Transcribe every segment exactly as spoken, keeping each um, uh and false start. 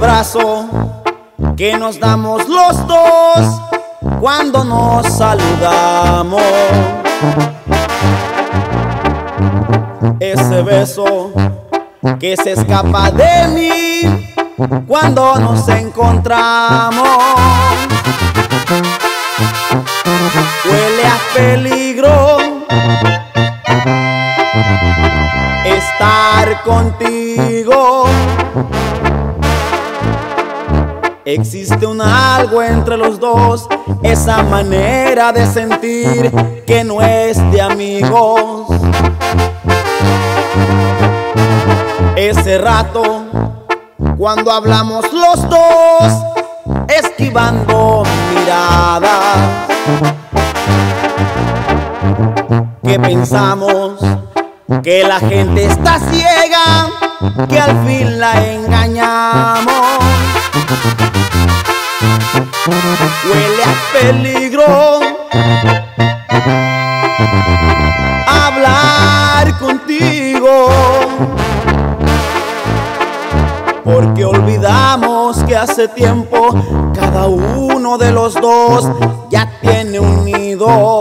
abrazo que nos damos los dos cuando nos saludamos. Ese beso que se escapa de mí cuando nos encontramos. Huele a peligro estar contigo. Existe un algo entre los dos, esa manera de sentir que no es de amigos. Ese rato cuando hablamos los dos, esquivando miradas, que pensamos que la gente está ciega, que al fin la engañamos. Huele a peligro hablar contigo, porque olvidamos que hace tiempo cada uno de los dos ya tiene un nido.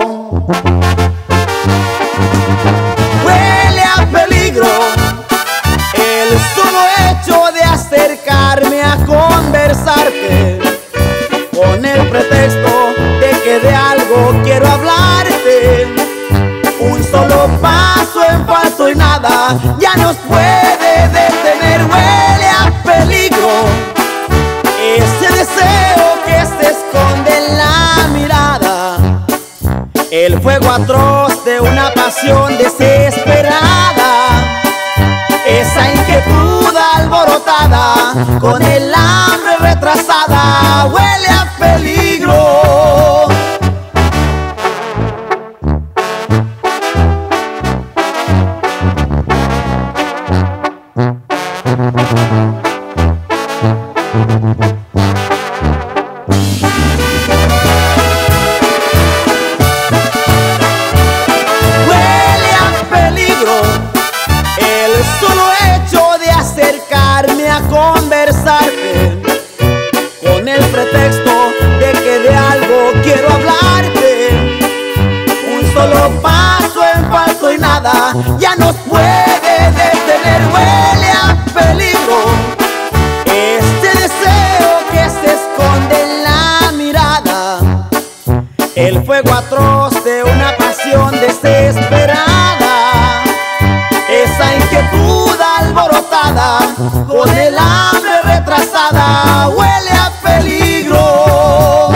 Huele a peligro el solo hecho de acercarme a conversarte, con el pretexto de que de algo quiero hablarte. Un solo paso en falso y nada ya nos puede detener. Huele a peligro ese deseo que se esconde en la mirada, el fuego atroz de una pasión desesperada, esa inquietud alborotada con el hambre retrasada. Huele a peligro. Huele a peligro el solo hecho de acercarme a conversarte, con el pretexto de que de algo quiero hablarte. Un solo paso en falso y nada ya nos puede detener. Huele a peligro este deseo que se esconde en la mirada, el fuego atroz de una pasión desesperada, esa inquietud alborotada con el hambre retrasada. Huele a peligro.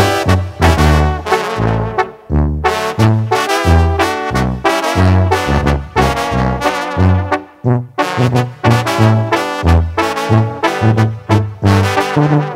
Thank you.